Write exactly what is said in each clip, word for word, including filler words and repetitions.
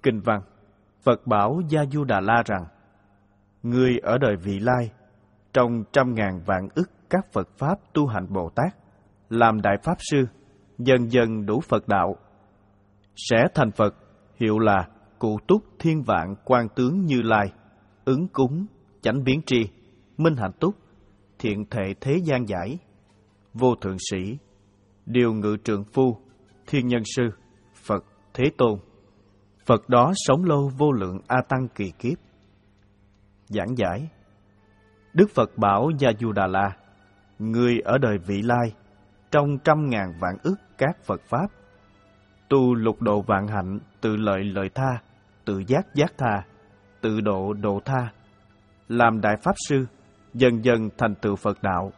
Kinh văn, Phật bảo Gia Du Đà La rằng: Ngươi ở đời vị lai, trong trăm ngàn vạn ức các Phật Pháp tu hành Bồ Tát, làm Đại Pháp Sư, dần dần đủ Phật đạo. Sẽ thành Phật, hiệu là Cụ Túc Thiên Vạn Quan Tướng Như Lai, Ứng Cúng, Chánh Biến Tri, Minh Hạnh Túc, Thiện Thệ Thế Gian Giải, Vô Thượng Sĩ, Điều Ngự Trượng Phu, Thiên Nhân Sư, Phật Thế Tôn. Phật đó sống lâu vô lượng A Tăng kỳ kiếp. Giảng giải. Đức Phật bảo Gia Du Đà La: Ngươi ở đời vị lai, trong trăm ngàn vạn ức các Phật Pháp, tu lục độ vạn hạnh, tự lợi lợi tha, tự giác giác tha, tự độ độ tha, làm Đại Pháp Sư, dần dần thành tựu Phật đạo.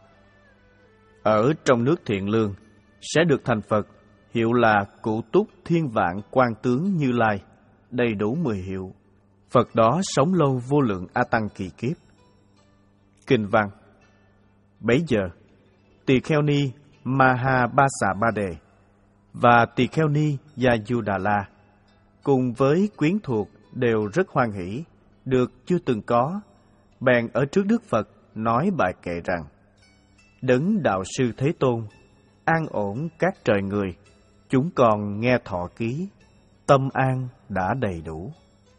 Ở trong nước Thiện Lương sẽ được thành Phật, hiệu là Cụ Túc Thiên Vạn Quan Tướng Như Lai, đầy đủ mười hiệu. Phật đó sống lâu vô lượng A Tăng kỳ kiếp. Kinh văn. Bấy giờ, Tỳ Kheo Ni Maha Ba Xà Ba Đề và Tỳ Kheo Ni Gia Du Đà La cùng với quyến thuộc đều rất hoan hỷ, được chưa từng có, bèn ở trước Đức Phật nói bài kệ rằng: Đấng Đạo Sư Thế Tôn, an ổn các trời người, chúng con nghe thọ ký, tâm an đã đầy đủ.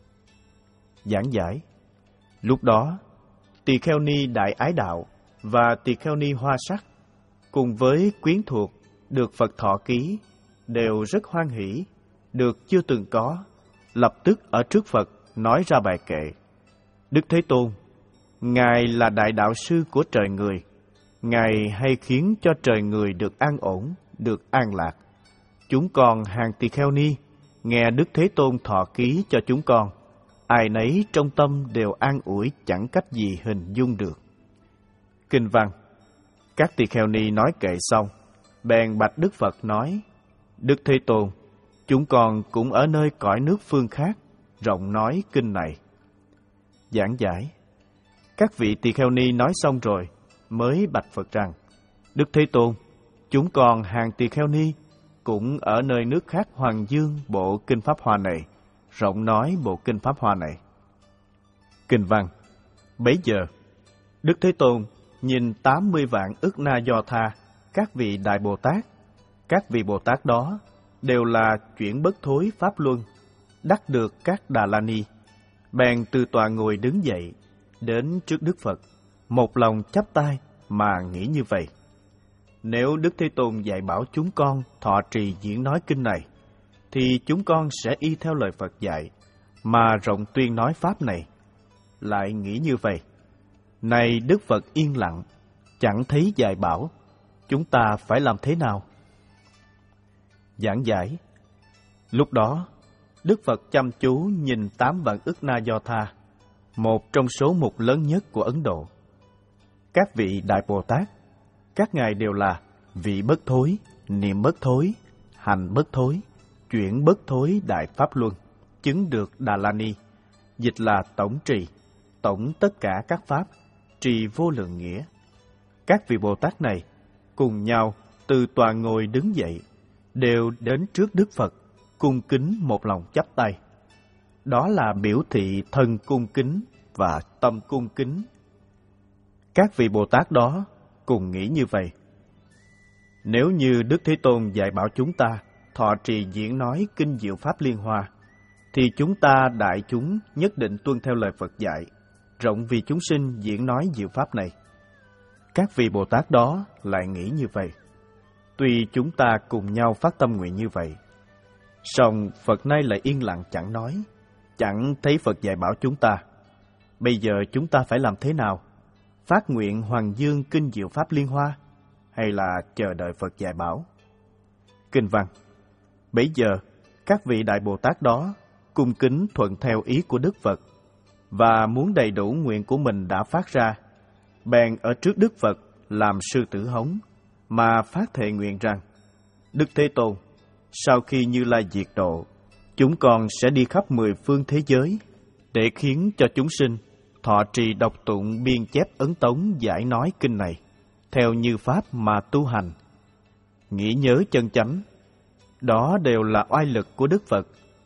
Giảng giải. Lúc đó, Tỳ Kheo Ni Đại Ái Đạo và Tỳ Kheo Ni Hoa Sắc cùng với quyến thuộc được Phật thọ ký đều rất hoan hỷ, được chưa từng có, lập tức ở trước Phật nói ra bài kệ: Đức Thế Tôn, Ngài là Đại Đạo Sư của trời người, Ngài hay khiến cho trời người được an ổn, được an lạc. Chúng con hàng Tỳ Kheo Ni nghe Đức Thế Tôn thọ ký cho chúng con, ai nấy trong tâm đều an ủi chẳng cách gì hình dung được. Kinh văn. Các Tỳ Kheo Ni nói kệ xong, bèn bạch Đức Phật nói: Đức Thế Tôn, chúng con cũng ở nơi cõi nước phương khác, rộng nói kinh này. Giảng giải. Các vị Tỳ Kheo Ni nói xong rồi, mới bạch Phật rằng: Đức Thế Tôn, chúng con hàng Tỳ Kheo Ni cũng ở nơi nước khác hoàng dương bộ Kinh Pháp Hoa này, rộng nói bộ Kinh Pháp Hoa này. Kinh văn. Bấy giờ, Đức Thế Tôn nhìn tám mươi vạn ức na do tha, các vị Đại Bồ Tát. Các vị Bồ Tát đó đều là chuyển bất thối Pháp Luân, đắc được các Đà La Ni. Bèn từ tọa ngồi đứng dậy, đến trước Đức Phật, một lòng chắp tay mà nghĩ như vậy: Nếu Đức Thế Tôn dạy bảo chúng con thọ trì diễn nói kinh này, thì chúng con sẽ y theo lời Phật dạy, mà rộng tuyên nói Pháp này. Lại nghĩ như vậy: Này Đức Phật yên lặng, chẳng thấy dạy bảo, chúng ta phải làm thế nào? Giảng giải. Lúc đó, Đức Phật chăm chú nhìn tám vạn ức na do tha, một trong số mục lớn nhất của Ấn Độ. Các vị Đại Bồ Tát, các ngài đều là vị bất thối, niệm bất thối, hành bất thối, chuyển bất thối Đại Pháp Luân, chứng được Đà La Ni, dịch là tổng trì, tổng tất cả các Pháp, trì vô lượng nghĩa. Các vị Bồ Tát này cùng nhau từ tọa ngồi đứng dậy, đều đến trước Đức Phật, cung kính một lòng chắp tay. Đó là biểu thị thân cung kính và tâm cung kính. Các vị Bồ Tát đó cùng nghĩ như vậy: Nếu như Đức Thế Tôn dạy bảo chúng ta thọ trì diễn nói kinh diệu Pháp Liên Hoa, thì chúng ta đại chúng nhất định tuân theo lời Phật dạy, rộng vì chúng sinh diễn nói diệu Pháp này. Các vị Bồ Tát đó lại nghĩ như vậy. Tuy chúng ta cùng nhau phát tâm nguyện như vậy, song Phật nay lại yên lặng chẳng nói, chẳng thấy Phật dạy bảo chúng ta. Bây giờ chúng ta phải làm thế nào? Phát nguyện hoàng dương kinh diệu Pháp Liên Hoa, hay là chờ đợi Phật dạy bảo? Kinh văn. Bấy giờ, các vị Đại Bồ Tát đó cung kính thuận theo ý của Đức Phật, và muốn đầy đủ nguyện của mình đã phát ra, bèn ở trước Đức Phật làm sư tử hống, mà phát thệ nguyện rằng: Đức Thế Tôn, sau khi Như Lai diệt độ, chúng con sẽ đi khắp mười phương thế giới, để khiến cho chúng sinh thọ trì đọc tụng biên chép ấn tống giải nói kinh này, theo như Pháp mà tu hành. Nghĩ nhớ chân chánh, đó đều là oai lực của Đức Phật,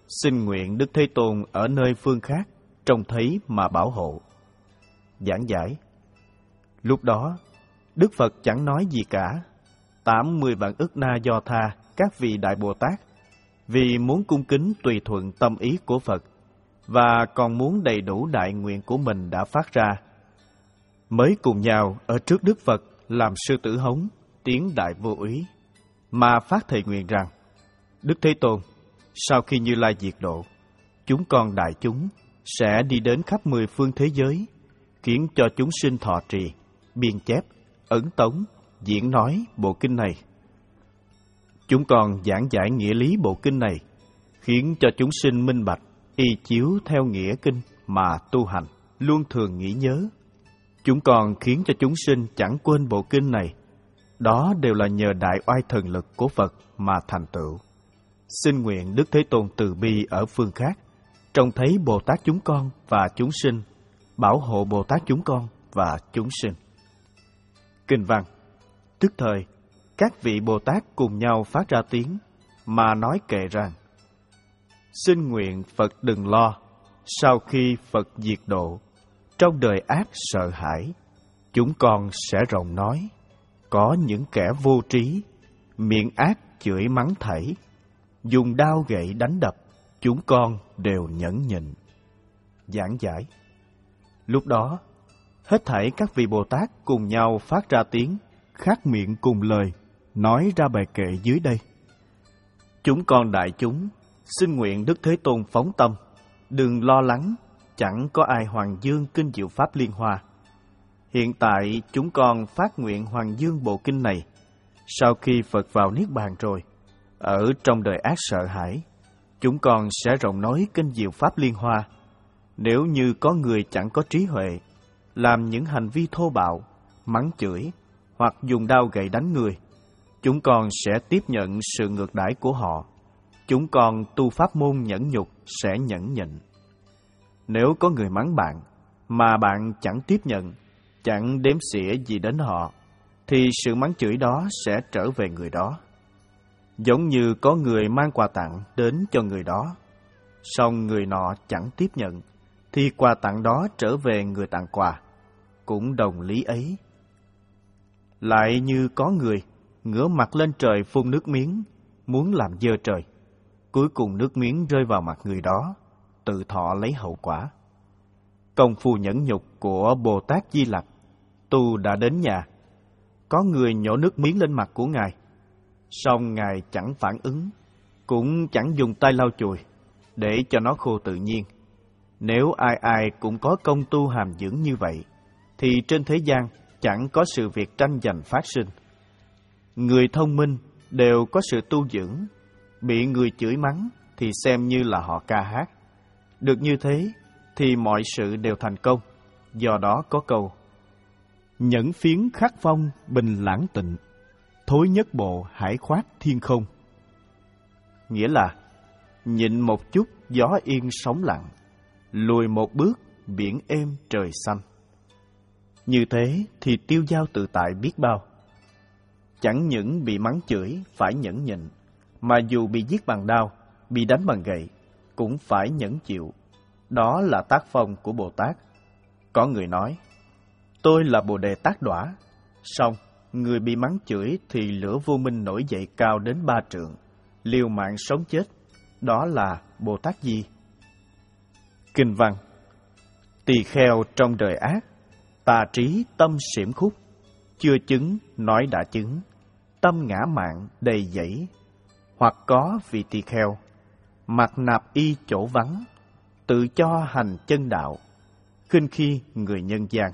xin nguyện Đức Thế Tôn ở nơi phương khác trông thấy mà bảo hộ. Giảng giải. Lúc đó, Đức Phật chẳng nói gì cả. Tám mươi vạn ức na do tha các vị Đại Bồ Tát, vì muốn cung kính tùy thuận tâm ý của Phật, và còn muốn đầy đủ đại nguyện của mình đã phát ra, mới cùng nhau ở trước Đức Phật làm sư tử hống, tiếng đại vô úy, mà phát thệ nguyện rằng: Đức Thế Tôn, sau khi Như Lai diệt độ, chúng con đại chúng sẽ đi đến khắp mười phương thế giới, khiến cho chúng sinh thọ trì, biên chép, ấn tống, diễn nói bộ kinh này. Chúng con giảng giải nghĩa lý bộ kinh này, khiến cho chúng sinh minh bạch, y chiếu theo nghĩa kinh mà tu hành, luôn thường nghĩ nhớ. Chúng con khiến cho chúng sinh chẳng quên bộ kinh này. Đó đều là nhờ đại oai thần lực của Phật mà thành tựu. Xin nguyện Đức Thế Tôn từ bi ở phương khác, trông thấy Bồ Tát chúng con và chúng sinh, bảo hộ Bồ Tát chúng con và chúng sinh. Kinh văn. Tức thời, các vị Bồ Tát cùng nhau phát ra tiếng, mà nói kệ rằng: Xin nguyện Phật đừng lo, sau khi Phật diệt độ, trong đời ác sợ hãi, chúng con sẽ rộng nói, có những kẻ vô trí, miệng ác chửi mắng thảy, dùng đao gậy đánh đập, chúng con đều nhẫn nhịn. Giảng giải. Lúc đó, hết thảy các vị Bồ Tát cùng nhau phát ra tiếng, khác miệng cùng lời, nói ra bài kệ dưới đây. Chúng con đại chúng, xin nguyện Đức Thế Tôn phóng tâm, đừng lo lắng, chẳng có ai hoàng dương kinh diệu pháp liên hoa. Hiện tại chúng con phát nguyện hoàng dương bộ kinh này, sau khi Phật vào Niết Bàn rồi, ở trong đời ác sợ hãi, chúng con sẽ rộng nói kinh diệu pháp liên hoa. Nếu như có người chẳng có trí huệ, làm những hành vi thô bạo, mắng chửi, hoặc dùng đao gậy đánh người, chúng con sẽ tiếp nhận sự ngược đãi của họ. Chúng con tu pháp môn nhẫn nhục sẽ nhẫn nhịn. Nếu có người mắng bạn, mà bạn chẳng tiếp nhận, chẳng đếm xỉa gì đến họ, thì sự mắng chửi đó sẽ trở về người đó. Giống như có người mang quà tặng đến cho người đó, song người nọ chẳng tiếp nhận, thì quà tặng đó trở về người tặng quà, cũng đồng lý ấy. Lại như có người ngửa mặt lên trời phun nước miếng, muốn làm dơ trời, cuối cùng nước miếng rơi vào mặt người đó, tự thọ lấy hậu quả. Công phu nhẫn nhục của Bồ Tát Di Lặc, tu đã đến nhà, có người nhổ nước miếng lên mặt của Ngài, song Ngài chẳng phản ứng, cũng chẳng dùng tay lau chùi, để cho nó khô tự nhiên. Nếu ai ai cũng có công tu hàm dưỡng như vậy, thì trên thế gian chẳng có sự việc tranh giành phát sinh. Người thông minh đều có sự tu dưỡng, bị người chửi mắng thì xem như là họ ca hát. Được như thế thì mọi sự đều thành công. Do đó có câu: nhẫn phiến khắc phong bình lãng tịnh, thối nhất bộ hải khoát thiên không. Nghĩa là nhịn một chút gió yên sóng lặng, lùi một bước biển êm trời xanh. Như thế thì tiêu dao tự tại biết bao. Chẳng những bị mắng chửi phải nhẫn nhịn, mà dù bị giết bằng đao, bị đánh bằng gậy, cũng phải nhẫn chịu. Đó là tác phong của Bồ Tát. Có người nói: tôi là Bồ Đề Tát Đọa. Song người bị mắng chửi thì lửa vô minh nổi dậy cao đến ba trượng, liều mạng sống chết. Đó là Bồ Tát Di. Kinh văn. Tỳ kheo trong đời ác, tà trí tâm xiểm khúc, chưa chứng nói đã chứng, tâm ngã mạn đầy dẫy. Hoặc có vị tỳ kheo, mặc nạp y chỗ vắng, tự cho hành chân đạo, khinh khi người nhân gian.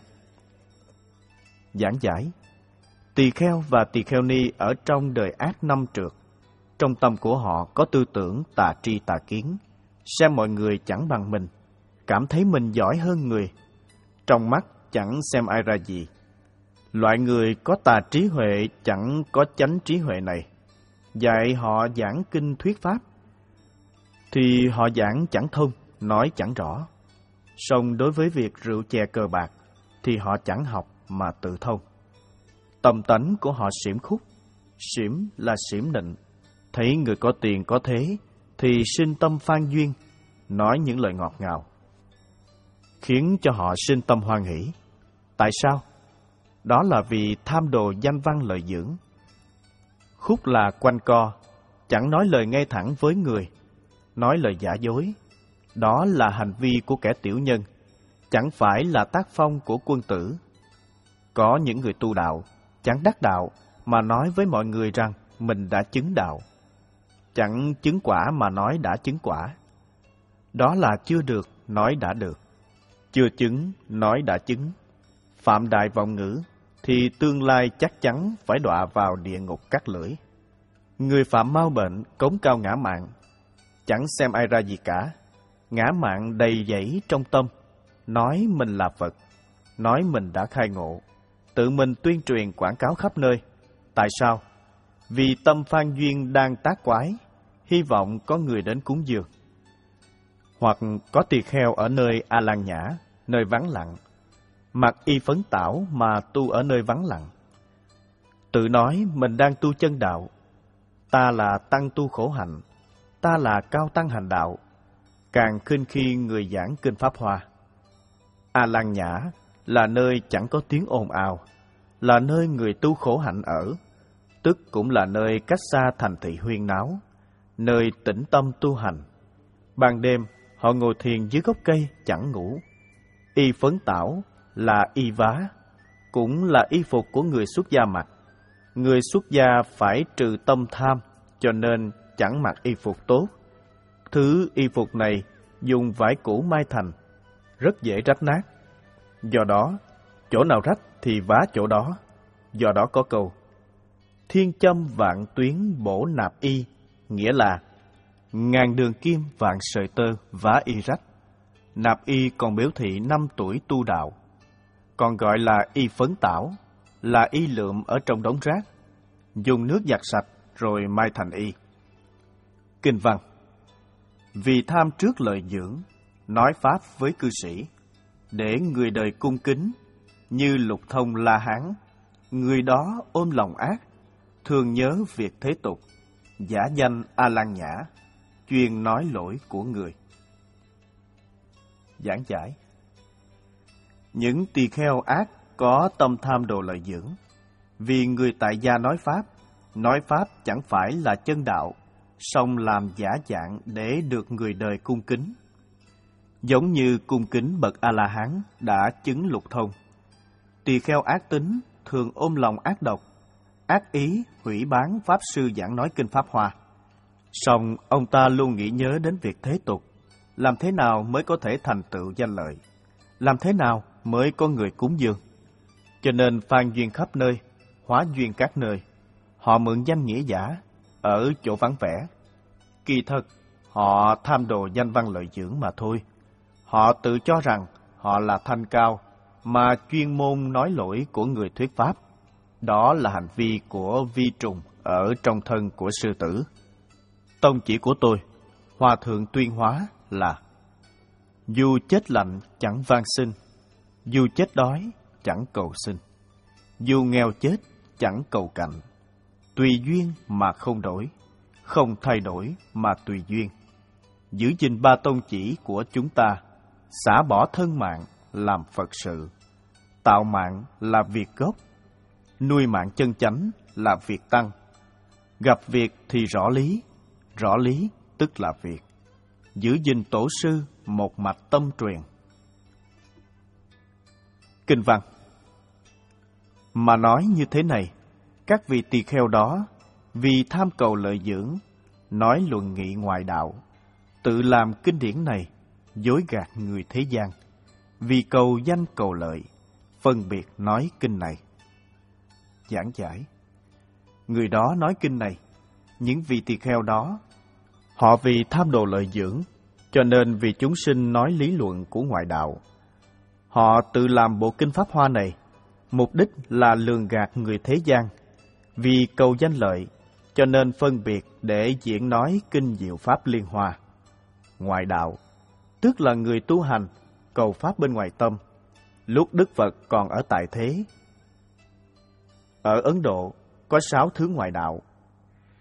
Giảng giải. Tỳ kheo và tỳ kheo ni ở trong đời ác năm trượt, trong tâm của họ có tư tưởng tà tri tà kiến, xem mọi người chẳng bằng mình, cảm thấy mình giỏi hơn người, trong mắt chẳng xem ai ra gì. Loại người có tà trí huệ chẳng có chánh trí huệ này, dạy họ giảng kinh thuyết pháp, thì họ giảng chẳng thông, nói chẳng rõ. Song đối với việc rượu chè cờ bạc, thì họ chẳng học mà tự thông. Tâm tánh của họ xiểm khúc. Xiểm là xiểm nịnh. Thấy người có tiền có thế, thì sinh tâm phan duyên, nói những lời ngọt ngào, khiến cho họ sinh tâm hoan hỷ. Tại sao? Đó là vì tham đồ danh văn lợi dưỡng. Khúc là quanh co, chẳng nói lời ngay thẳng với người, nói lời giả dối. Đó là hành vi của kẻ tiểu nhân, chẳng phải là tác phong của quân tử. Có những người tu đạo, chẳng đắc đạo, mà nói với mọi người rằng mình đã chứng đạo. Chẳng chứng quả mà nói đã chứng quả. Đó là chưa được, nói đã được. Chưa chứng, nói đã chứng. Phạm đại vọng ngữ, thì tương lai chắc chắn phải đọa vào địa ngục cắt lưỡi. Người phạm mau bệnh, cống cao ngã mạn, chẳng xem ai ra gì cả. Ngã mạn đầy dẫy trong tâm, nói mình là Phật, nói mình đã khai ngộ, tự mình tuyên truyền quảng cáo khắp nơi. Tại sao? Vì tâm phan duyên đang tác quái, hy vọng có người đến cúng dường. Hoặc có tỳ kheo ở nơi A Lan Nhã, nơi vắng lặng, mặc y phấn tảo mà tu ở nơi vắng lặng. Tự nói mình đang tu chân đạo, ta là tăng tu khổ hạnh, ta là cao tăng hành đạo, càng khinh khi người giảng kinh Pháp Hoa. A Lan Nhã là nơi chẳng có tiếng ồn ào, là nơi người tu khổ hạnh ở, tức cũng là nơi cách xa thành thị huyên náo, nơi tĩnh tâm tu hành. Ban đêm, họ ngồi thiền dưới gốc cây chẳng ngủ. Y phấn tảo là y vá, cũng là y phục của người xuất gia mặc. Người xuất gia phải trừ tâm tham, cho nên chẳng mặc y phục tốt. Thứ y phục này dùng vải cũ mai thành, rất dễ rách nát. Do đó, chỗ nào rách thì vá chỗ đó. Do đó có câu, thiên châm vạn tuyến bổ nạp y, nghĩa là ngàn đường kim vạn sợi tơ vá y rách. Nạp y còn biểu thị năm tuổi tu đạo, còn gọi là y phấn tảo, là y lượm ở trong đống rác, dùng nước giặt sạch rồi mai thành y. Kinh văn: vì tham trước lợi dưỡng, nói pháp với cư sĩ, để người đời cung kính, như Lục Thông La Hán, người đó ôm lòng ác, thường nhớ việc thế tục, giả danh A Lan Nhã, chuyên nói lỗi của người. Giảng giải: những tỳ kheo ác có tâm tham đồ lợi dưỡng, vì người tại gia nói pháp, nói pháp chẳng phải là chân đạo, song làm giả dạng để được người đời cung kính. Giống như cung kính bậc A-la-hán đã chứng Lục Thông. Tỳ kheo ác tính thường ôm lòng ác độc, ác ý hủy bán pháp sư giảng nói kinh Pháp Hoa. Song ông ta luôn nghĩ nhớ đến việc thế tục, làm thế nào mới có thể thành tựu danh lợi, làm thế nào mới có người cúng dường. Cho nên phan duyên khắp nơi, hóa duyên các nơi. Họ mượn danh nghĩa giả, ở chỗ vắng vẻ. Kỳ thật, họ tham đồ danh văn lợi dưỡng mà thôi. Họ tự cho rằng họ là thanh cao, mà chuyên môn nói lỗi của người thuyết pháp. Đó là hành vi của vi trùng ở trong thân của sư tử. Tông chỉ của tôi, Hòa Thượng tuyên hóa là: dù chết lạnh chẳng van xin, dù chết đói chẳng cầu xin, dù nghèo chết chẳng cầu cạnh, tùy duyên mà không đổi, không thay đổi mà tùy duyên. Giữ gìn ba tông chỉ của chúng ta, xả bỏ thân mạng làm Phật sự, tạo mạng là việc gốc, nuôi mạng chân chánh là việc tăng. Gặp việc thì rõ lý, rõ lý tức là việc. Giữ gìn tổ sư một mạch tâm truyền. Kinh văn: mà nói như thế này, các vị tỳ kheo đó vì tham cầu lợi dưỡng, nói luận nghị ngoại đạo, tự làm kinh điển này, dối gạt người thế gian, vì cầu danh cầu lợi, phân biệt nói kinh này. Giảng giải: người đó nói kinh này, những vị tỳ kheo đó, họ vì tham đồ lợi dưỡng, cho nên vì chúng sinh nói lý luận của ngoại đạo. Họ tự làm bộ kinh Pháp Hoa này, mục đích là lường gạt người thế gian, vì cầu danh lợi, cho nên phân biệt để diễn nói kinh diệu Pháp Liên Hoa. Ngoại đạo, tức là người tu hành, cầu Pháp bên ngoài tâm, lúc Đức Phật còn ở tại thế. Ở Ấn Độ có sáu thứ ngoại đạo.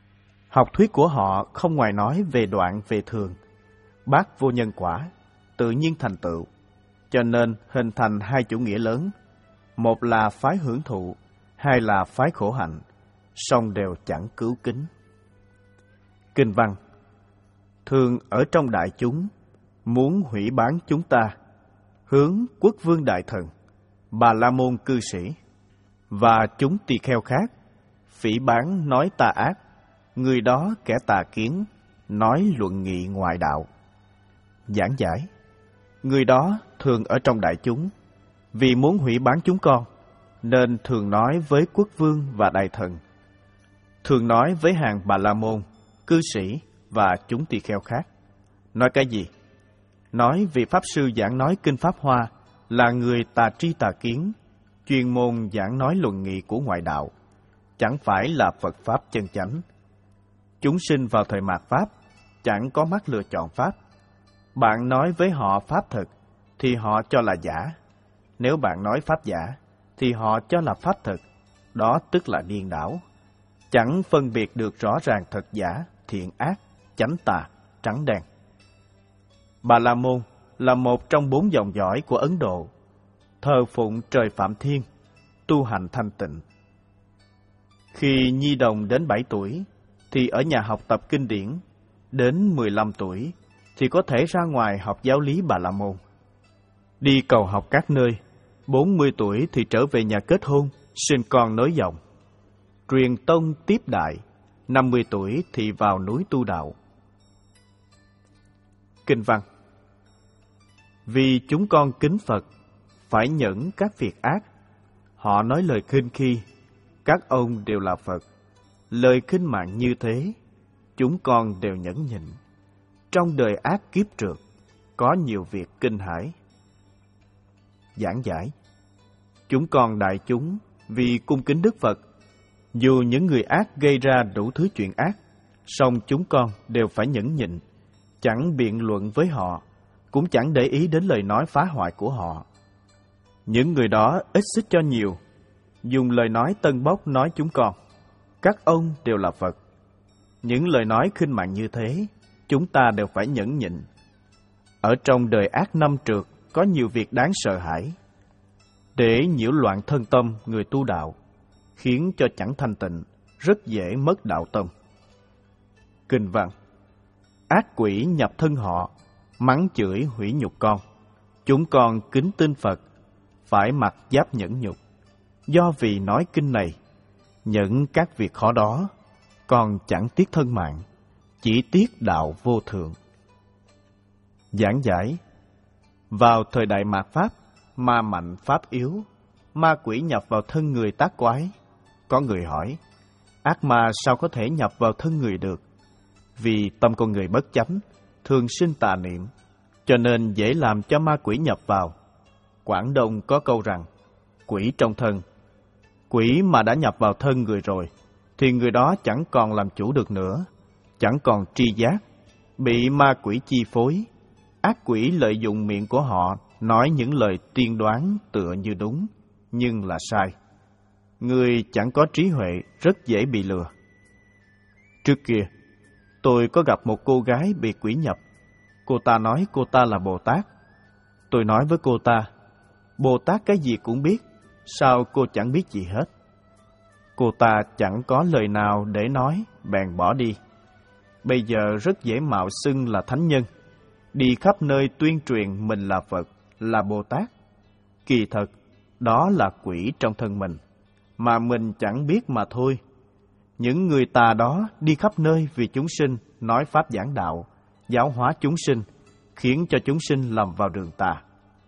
Học thuyết của họ không ngoài nói về đoạn về thường, bác vô nhân quả, tự nhiên thành tựu, cho nên hình thành hai chủ nghĩa lớn, một là phái hưởng thụ, hai là phái khổ hạnh, song đều chẳng cứu kính. Kinh văn: thường ở trong đại chúng, muốn hủy bán chúng ta, hướng quốc vương đại thần, Bà La Môn cư sĩ, và chúng tỳ kheo khác, phỉ báng nói tà ác, người đó kẻ tà kiến, nói luận nghị ngoại đạo. Giảng giải: người đó thường ở trong đại chúng, vì muốn hủy bán chúng con, nên thường nói với quốc vương và đại thần, thường nói với hàng Bà La Môn, cư sĩ và chúng tỳ kheo khác. Nói cái gì? Nói vì Pháp Sư giảng nói Kinh Pháp Hoa là người tà tri tà kiến, chuyên môn giảng nói luận nghị của ngoại đạo, chẳng phải là Phật Pháp chân chánh. Chúng sinh vào thời mạt Pháp, chẳng có mắt lựa chọn Pháp. Bạn nói với họ Pháp thực, thì họ cho là giả. Nếu bạn nói Pháp giả, thì họ cho là Pháp thực. Đó tức là điên đảo. Chẳng phân biệt được rõ ràng thật giả, thiện ác, chánh tà, trắng đen. Bà La Môn là một trong bốn dòng dõi của Ấn Độ, thờ phụng trời Phạm Thiên, tu hành thanh tịnh. Khi nhi đồng đến bảy tuổi, thì ở nhà học tập kinh điển, đến mười lăm tuổi, thì có thể ra ngoài học giáo lý Bà La Môn. Đi cầu học các nơi, bốn mươi tuổi thì trở về nhà kết hôn, sinh con nối dòng. Truyền tông tiếp đại, năm mươi tuổi thì vào núi tu đạo. Kinh văn: vì chúng con kính Phật, phải nhẫn các việc ác. Họ nói lời khinh khi, các ông đều là Phật. Lời khinh mạng như thế, chúng con đều nhẫn nhịn. Trong đời ác kiếp trượt, có nhiều việc kinh hãi. Giảng giải: chúng con đại chúng, vì cung kính Đức Phật, dù những người ác gây ra đủ thứ chuyện ác, song chúng con đều phải nhẫn nhịn, chẳng biện luận với họ, cũng chẳng để ý đến lời nói phá hoại của họ. Những người đó ít xích cho nhiều, dùng lời nói tân bốc nói chúng con, các ông đều là Phật. Những lời nói khinh mạng như thế, chúng ta đều phải nhẫn nhịn. Ở trong đời ác năm trượt, có nhiều việc đáng sợ hãi, để nhiễu loạn thân tâm người tu đạo, khiến cho chẳng thanh tịnh, rất dễ mất đạo tâm. Kinh văn: ác quỷ nhập thân họ, mắng chửi hủy nhục con. Chúng con kính tin Phật, phải mặc giáp nhẫn nhục. Do vì nói kinh này, nhận các việc khó đó, con chẳng tiếc thân mạng, chỉ tiếc đạo vô thượng. Giảng giải: vào thời đại mạt Pháp, ma mạnh Pháp yếu, ma quỷ nhập vào thân người tác quái. Có người hỏi, ác ma sao có thể nhập vào thân người được? Vì tâm con người bất chánh, thường sinh tà niệm, cho nên dễ làm cho ma quỷ nhập vào. Quảng Đông có câu rằng, quỷ trong thân. Quỷ mà đã nhập vào thân người rồi, thì người đó chẳng còn làm chủ được nữa, chẳng còn tri giác, bị ma quỷ chi phối. Ác quỷ lợi dụng miệng của họ nói những lời tiên đoán tựa như đúng, nhưng là sai. Người chẳng có trí huệ rất dễ bị lừa. Trước kia, tôi có gặp một cô gái bị quỷ nhập. Cô ta nói cô ta là Bồ Tát. Tôi nói với cô ta, Bồ Tát cái gì cũng biết, sao cô chẳng biết gì hết? Cô ta chẳng có lời nào để nói, bèn bỏ đi. Bây giờ rất dễ mạo xưng là thánh nhân, đi khắp nơi tuyên truyền mình là Phật, là Bồ Tát. Kỳ thật, đó là quỷ trong thân mình, mà mình chẳng biết mà thôi. Những người tà đó đi khắp nơi vì chúng sinh, nói pháp giảng đạo, giáo hóa chúng sinh, khiến cho chúng sinh lầm vào đường tà.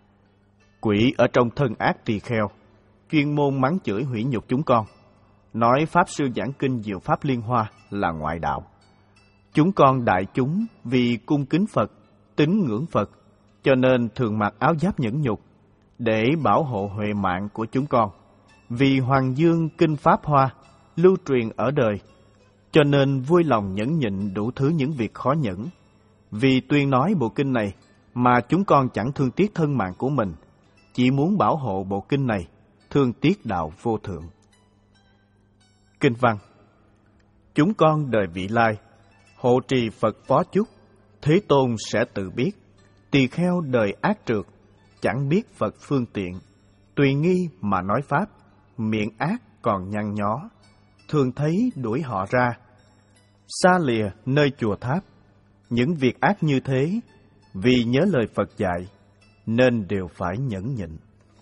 Quỷ ở trong thân ác tỳ kheo, chuyên môn mắng chửi hủy nhục chúng con, nói Pháp Sư giảng kinh Diệu Pháp Liên Hoa là ngoại đạo. Chúng con đại chúng vì cung kính Phật, tín ngưỡng Phật, cho nên thường mặc áo giáp nhẫn nhục, để bảo hộ huệ mạng của chúng con. Vì Hoàng Dương Kinh Pháp Hoa lưu truyền ở đời, cho nên vui lòng nhẫn nhịn đủ thứ những việc khó nhẫn. Vì tuyên nói bộ kinh này mà chúng con chẳng thương tiếc thân mạng của mình, chỉ muốn bảo hộ bộ kinh này, thương tiếc đạo vô thượng. Kinh văn: chúng con đời vị lai, hộ trì Phật phó chúc, Thế Tôn sẽ tự biết. Tỳ kheo đời ác trượt, chẳng biết Phật phương tiện, tùy nghi mà nói pháp, miệng ác còn nhăn nhó, thường thấy đuổi họ ra, xa lìa nơi chùa tháp. Những việc ác như thế, vì nhớ lời Phật dạy, nên đều phải nhẫn nhịn.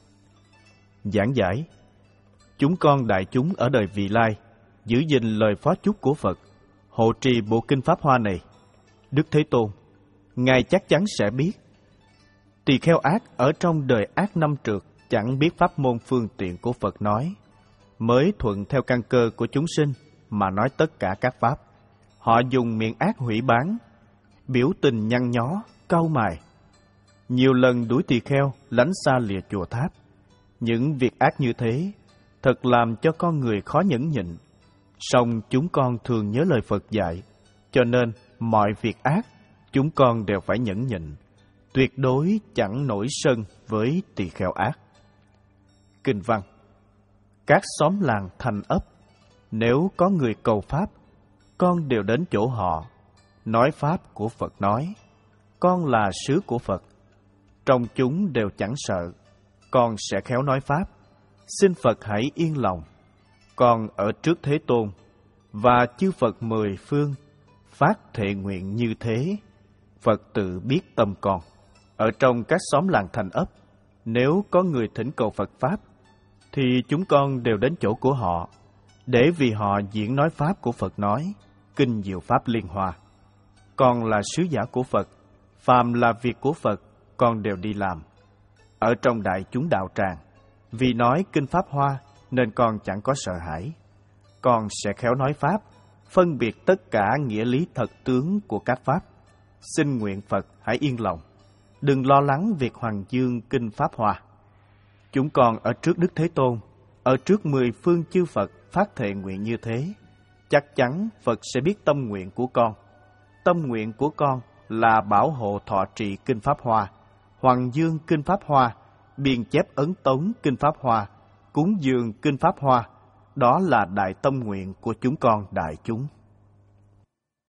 Giảng giải: chúng con đại chúng ở đời vị lai, giữ gìn lời phó chúc của Phật, hộ trì bộ kinh Pháp Hoa này. Đức Thế Tôn, Ngài chắc chắn sẽ biết. Tỳ kheo ác ở trong đời ác năm trượt, chẳng biết pháp môn phương tiện của Phật nói, mới thuận theo căn cơ của chúng sinh mà nói tất cả các pháp. Họ dùng miệng ác hủy bán, biểu tình nhăn nhó, cau mày, nhiều lần đuổi tỳ kheo lánh xa lìa chùa tháp. Những việc ác như thế thật làm cho con người khó nhẫn nhịn. Song chúng con thường nhớ lời Phật dạy, cho nên mọi việc ác chúng con đều phải nhẫn nhịn, tuyệt đối chẳng nổi sân với tỳ kheo ác. Kinh văn: các xóm làng thành ấp, nếu có người cầu pháp, con đều đến chỗ họ, nói pháp của Phật nói. Con là sứ của Phật, trong chúng đều chẳng sợ, con sẽ khéo nói pháp. Xin Phật hãy yên lòng, con ở trước Thế Tôn và chư Phật mười phương phát thệ nguyện như thế. Phật tự biết tâm con. Ở trong các xóm làng thành ấp, nếu có người thỉnh cầu Phật pháp, thì chúng con đều đến chỗ của họ, để vì họ diễn nói pháp của Phật nói, kinh diệu pháp liên hoa. Con là sứ giả của Phật, phàm là việc của Phật, con đều đi làm. Ở trong đại chúng đạo tràng, vì nói kinh Pháp Hoa nên con chẳng có sợ hãi. Con sẽ khéo nói pháp, phân biệt tất cả nghĩa lý thật tướng của các pháp. Xin nguyện Phật hãy yên lòng, đừng lo lắng việc hoàng dương kinh Pháp Hoa. Chúng con ở trước Đức Thế Tôn, ở trước mười phương chư Phật phát thệ nguyện như thế. Chắc chắn Phật sẽ biết tâm nguyện của con. Tâm nguyện của con là bảo hộ thọ trì kinh Pháp Hoa, hoàng dương kinh Pháp Hoa, biên chép ấn tống kinh Pháp Hoa, cúng dường kinh Pháp Hoa. Đó là đại tâm nguyện của chúng con đại chúng.